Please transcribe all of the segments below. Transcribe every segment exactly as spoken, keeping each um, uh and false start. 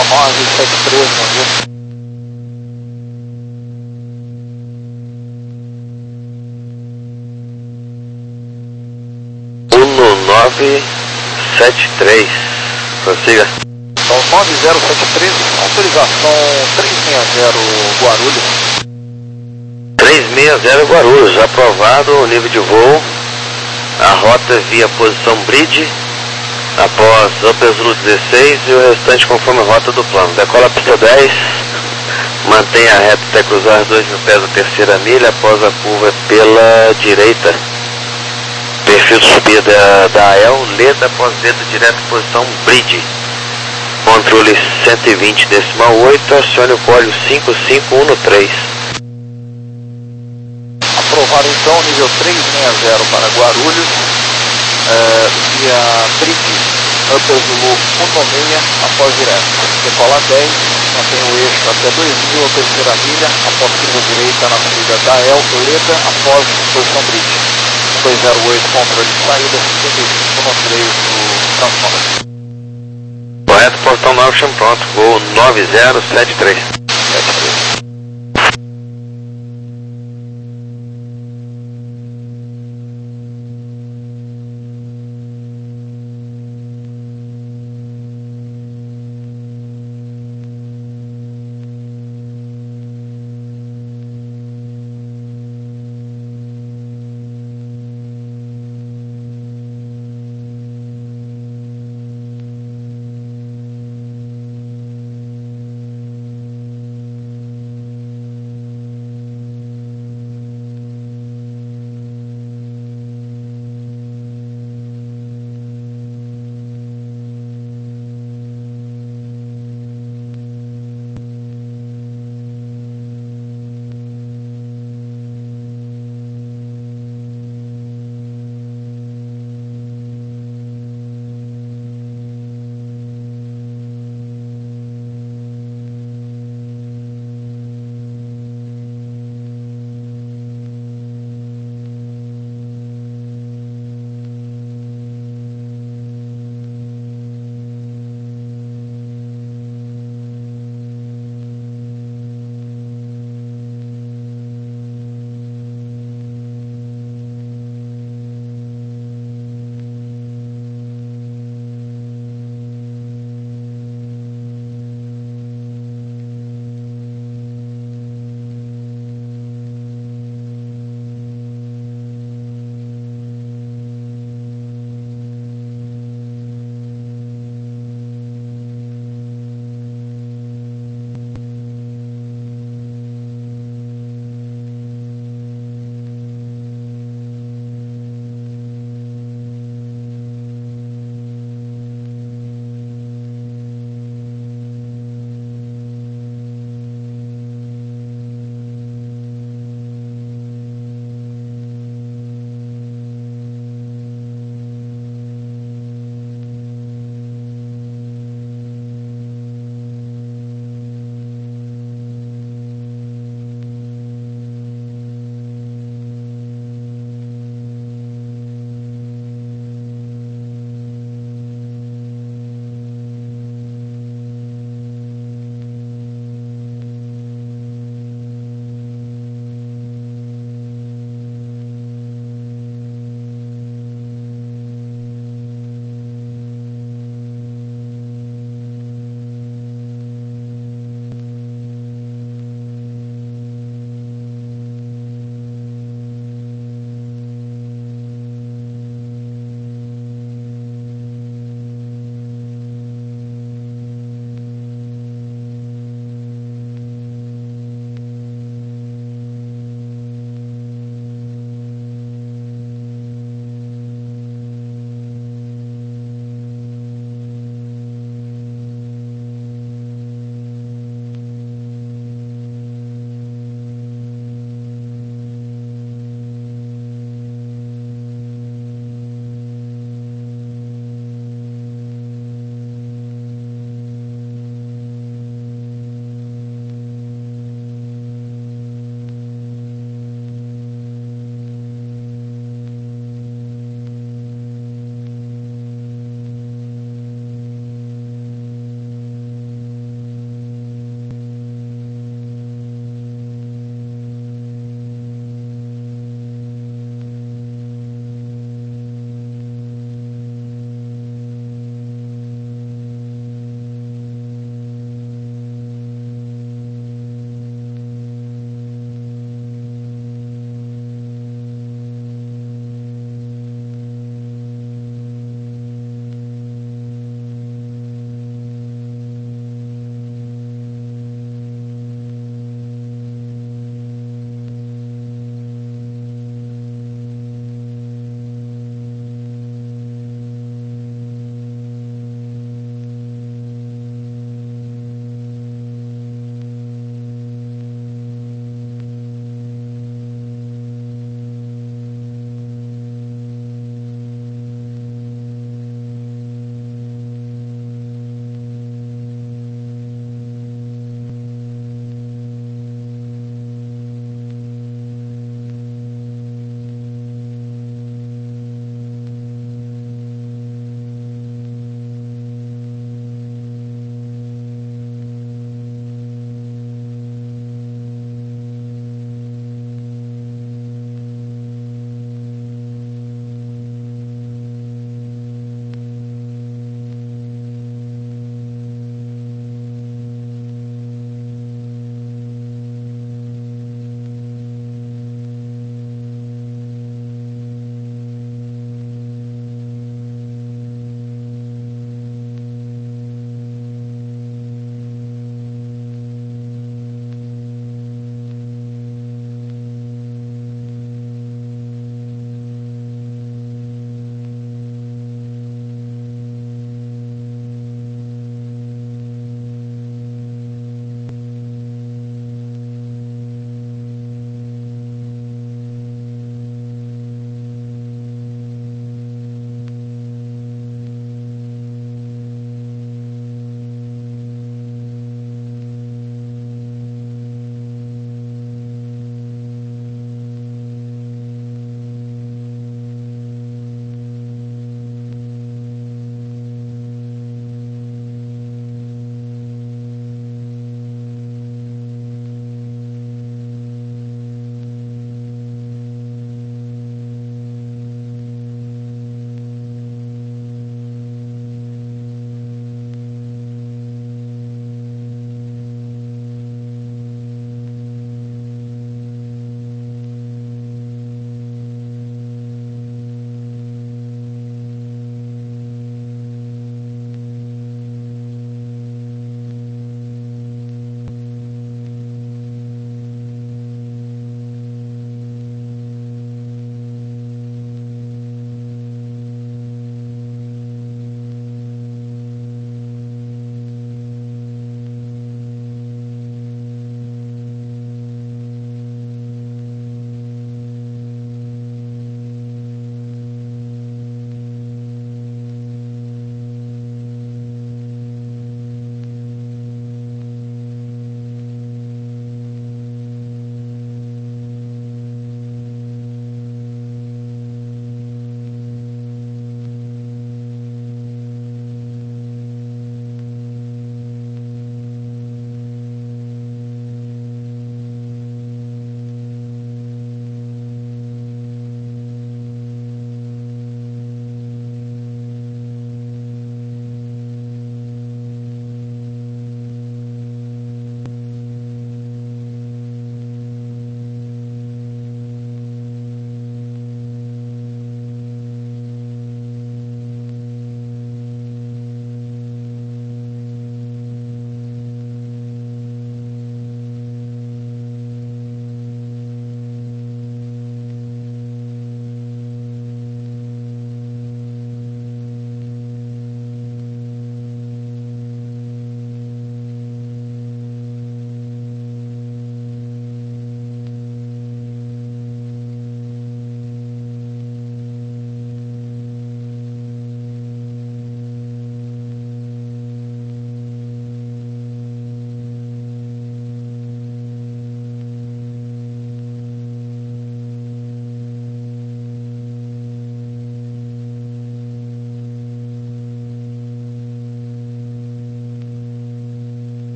nove sete três, bom dia. nove sete três, prossiga. Então nove zero sete três, autorização três seis zero Guarulhos. três seis zero Guarulhos, aprovado o nível de voo. A rota via posição bridge, após Upper dezesseis e o restante conforme a rota do plano. Decola a pista dez, mantenha reta até cruzar dois mil pés da terceira milha, após a curva pela direita. Perfil de subida da A E L, letra após letra direto, posição bridge. Controle cento e vinte decimal oito, acione o código cinco cinco um no três. Aprovado então, nível três seis zero para Guarulhos, é, via bridge, Upper Zulu um seis, após direto. Decola dez, mantém o eixo até dois mil, a terceira milha, após curva direita na subida da A E L, letra após posição bridge. dois zero oito, controle de saída, cinquenta e cinco no três do transômetro. Correto, portão nove, chão pronto, voo nove zero sete três. sete três.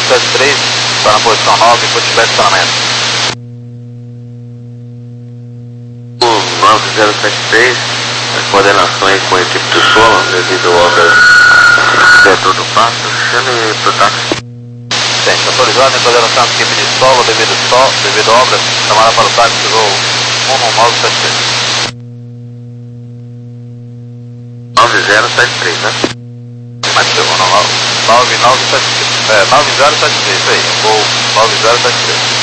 sete três, está na posição nove, pushback estacionamento. O nove zero sete três, as coordenações com a equipe do solo, devido a obras dentro do passo, chame para o táxi. Gente, autorizado em coordenação da equipe de solo, devido, sol, devido a obras, chamada para o táxi voo um um nove sete três. nove zero sete três, né? Mais que um nove nove sete três, é, nove zero sete três, isso aí, voo nove zero sete três.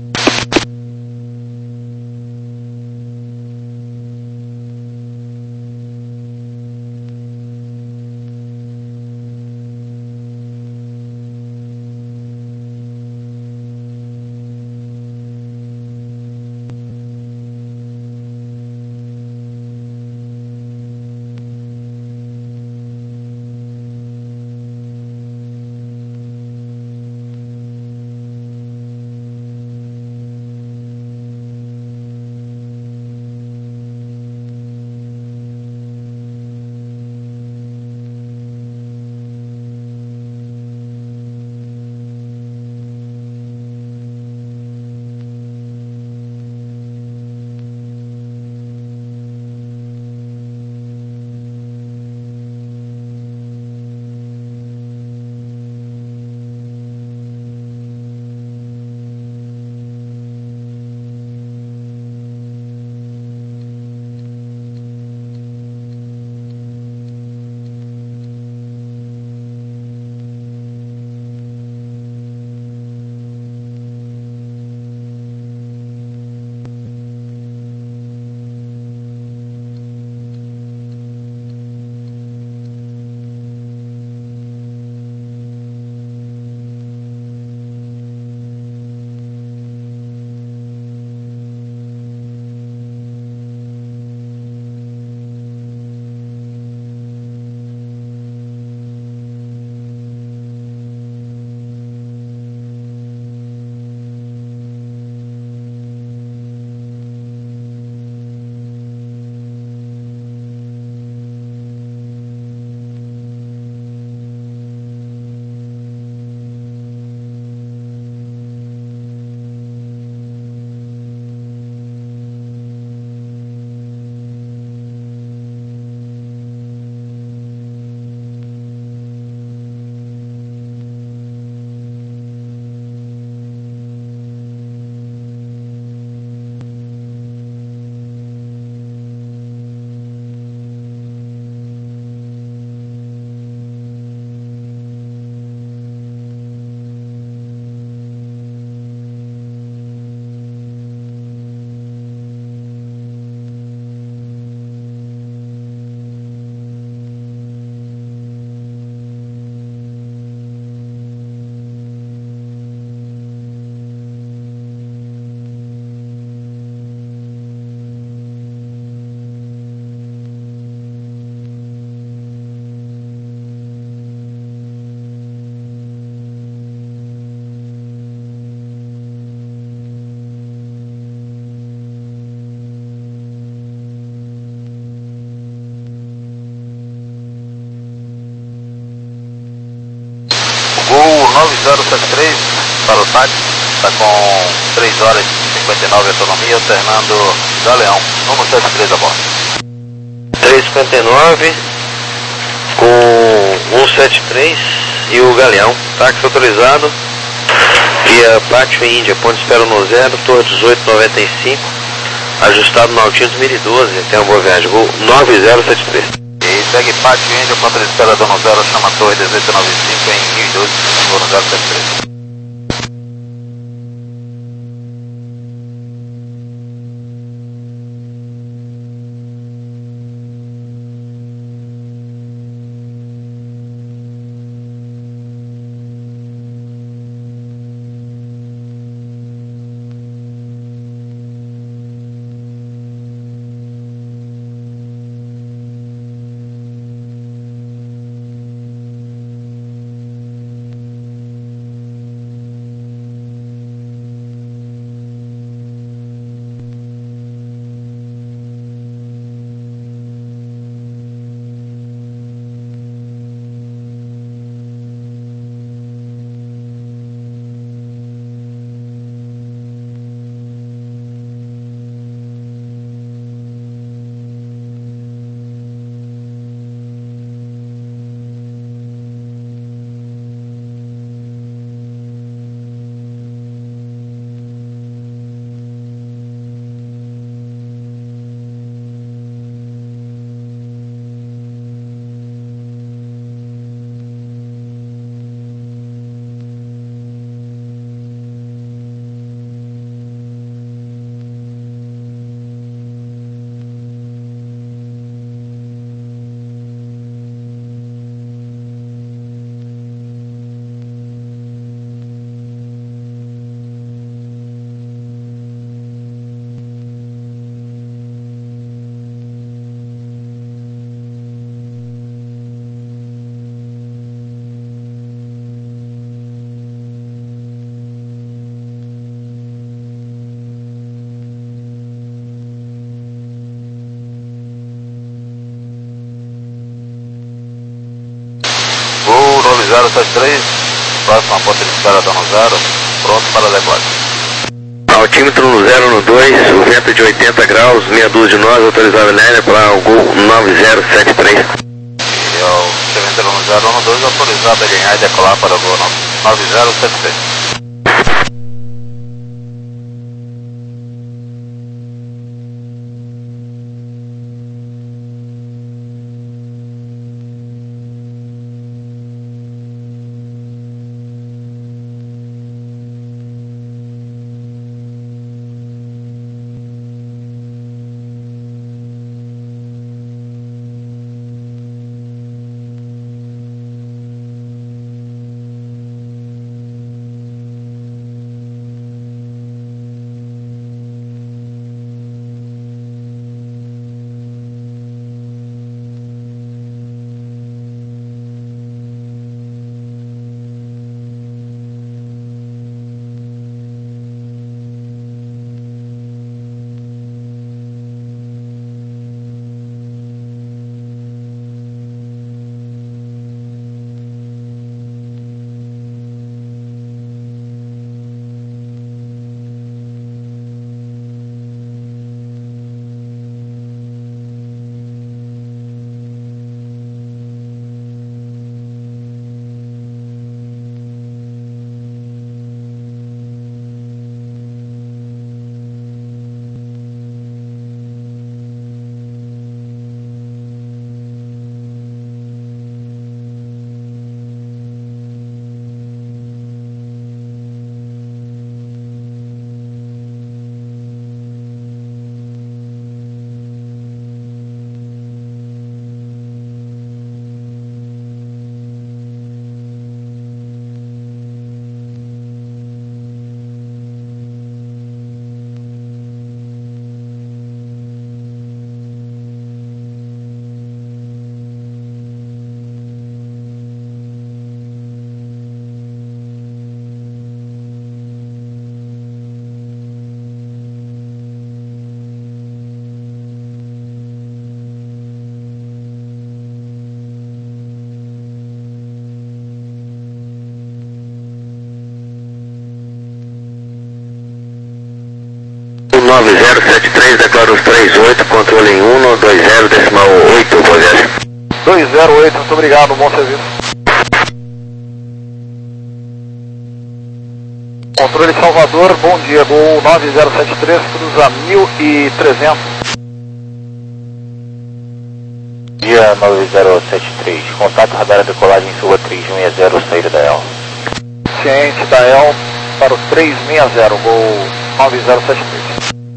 Gol nove zero sete três para o táxi, está com três horas e cinquenta e nove de autonomia, alternando Galeão, número sete três a bordo. três cinquenta e nove com cento e setenta e três e o Galeão, táxi autorizado, via Pátio Índia, ponto de espera no zero, torre dezoito noventa e cinco, ajustado no Altinos mil e doze, tem uma boa viagem, Gol nove zero sete três. E segue Pátio Índia, ponto de espera do no zero, chama torre dezoito noventa e cinco em mil e doze, voo no zero sete três. zero sete três, próxima ponta de espera dando zero, pronto para decolagem. Altímetro no zero no dois, o vento de oitenta graus, meia dúzia de nós, autorizado liner para o Gol nove zero sete três. E o vento no zero no dois, autorizado a alinhar e decolar para o Gol nove zero sete três. nove zero sete três, declara os trinta e oito, controle em um no dois zero decimal oito, Rogério. dois zero oito, muito obrigado, bom serviço. Controle Salvador, bom dia, Gol nove zero sete três, cruza mil e trezentos. Dia nove zero sete três, contato radar decolagem Suba três seis zero, saída da E L. Ciente da E L para o três seis zero, Gol nove zero sete três.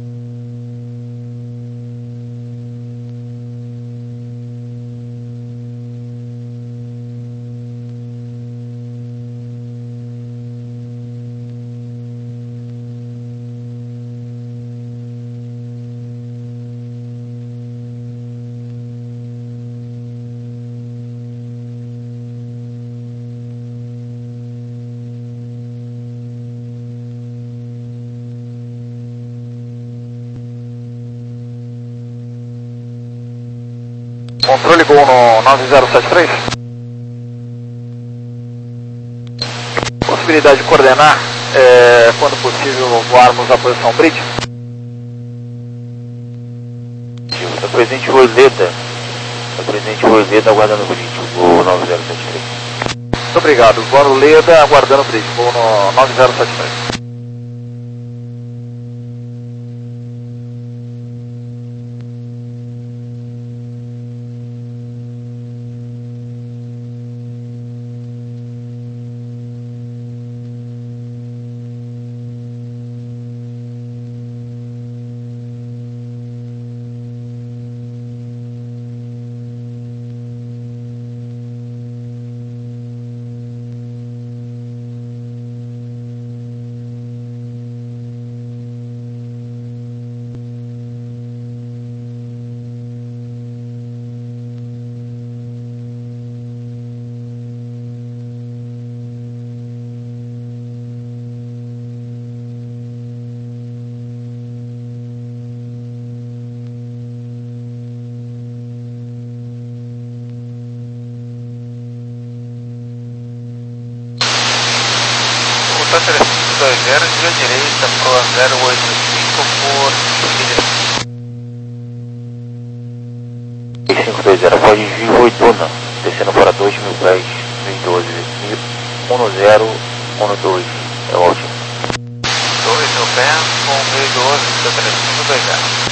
Controle Gol no nove zero sete três. Possibilidade de coordenar, é, quando possível, voarmos a posição bridge. O presidente Roleda, o presidente Roleda aguardando o bridge, Gol nove zero sete três. Muito obrigado, Roleda aguardando o bridge, Gol no nove zero sete três. três cinco dois zero, via direita pro zero oito cinco por três cinco dois zero, pode vir Roituna, descendo para dois mil pés, mil e doze, um zero um dois, é o último. dois mil pés com mil e doze, três cinco dois zero.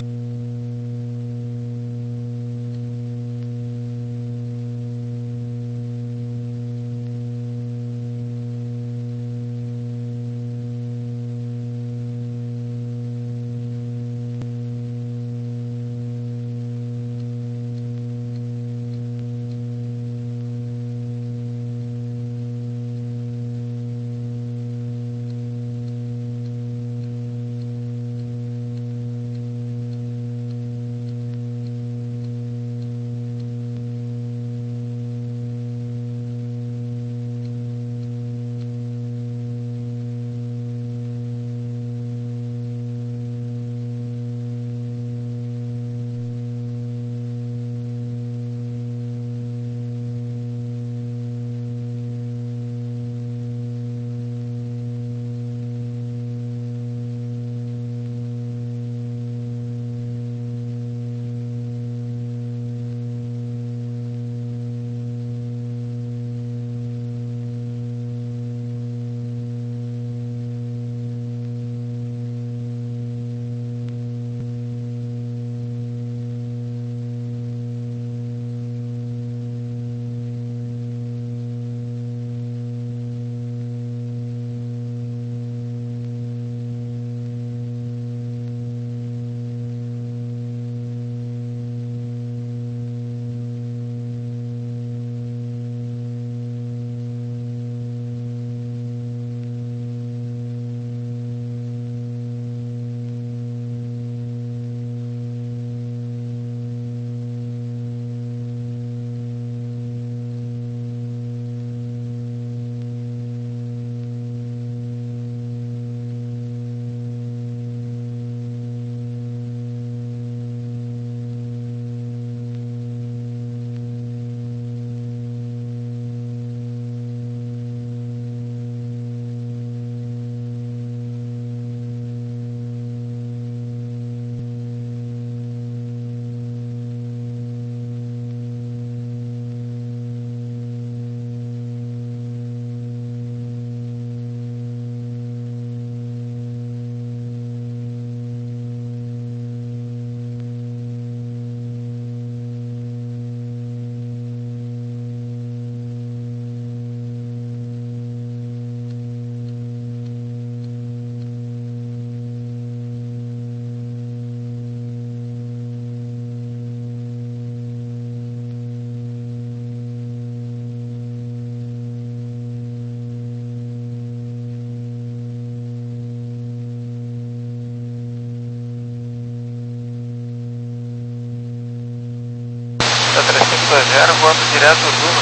três cinco dois zero, voando direto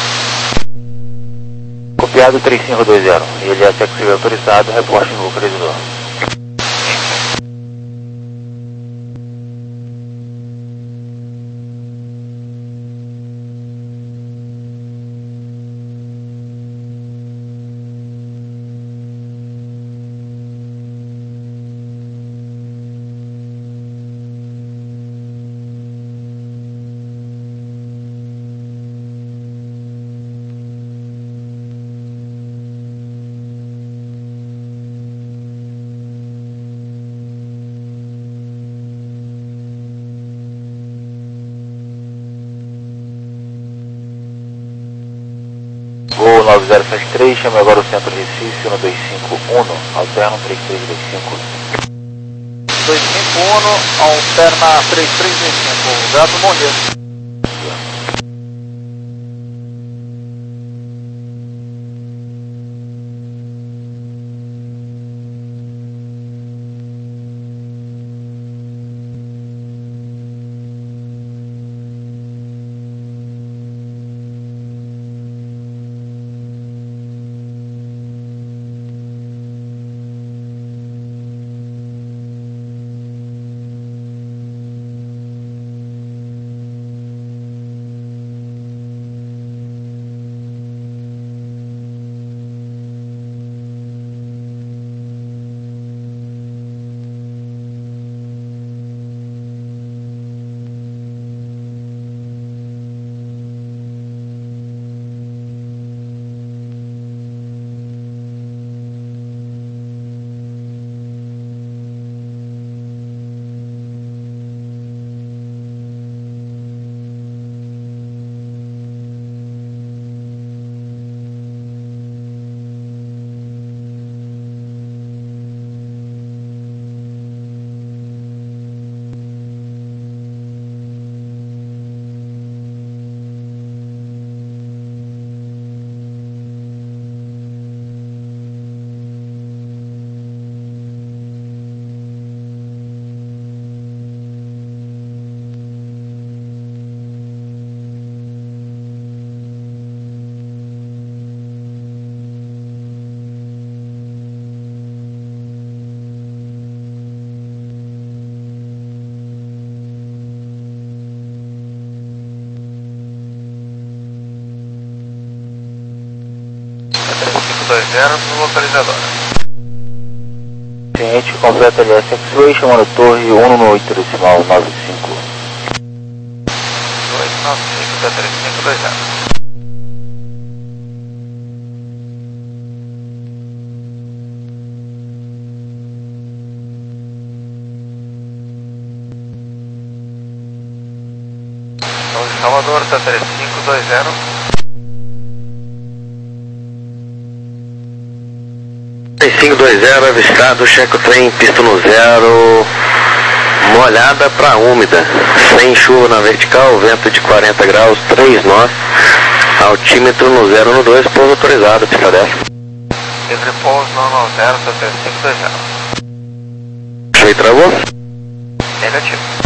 do Copiado três cinco dois zero, ele é sexo autorizado, reporte no localizador. Gol nove zero sete três, chame agora o centro Recife, um dois cinco um, alterno três três dois cinco. dois cinco um, alterna três três dois cinco, gato, bom dia. cinco dois zero no localizador. Cliente completa L S X-Ray, chamando torre um no oito decimal nove cinco. dois nove cinco três cinco dois zero. Salvador, tá três cinco dois zero. três cinco dois zero, avistado, checa o trem, pista no zero, molhada para úmida, sem chuva na vertical, vento de quarenta graus, três nós, altímetro no zero no dois, pouso autorizado, pista dez. Livre pouso no no zero, tá três cinco dois zero. Cheio, travou? Negativo.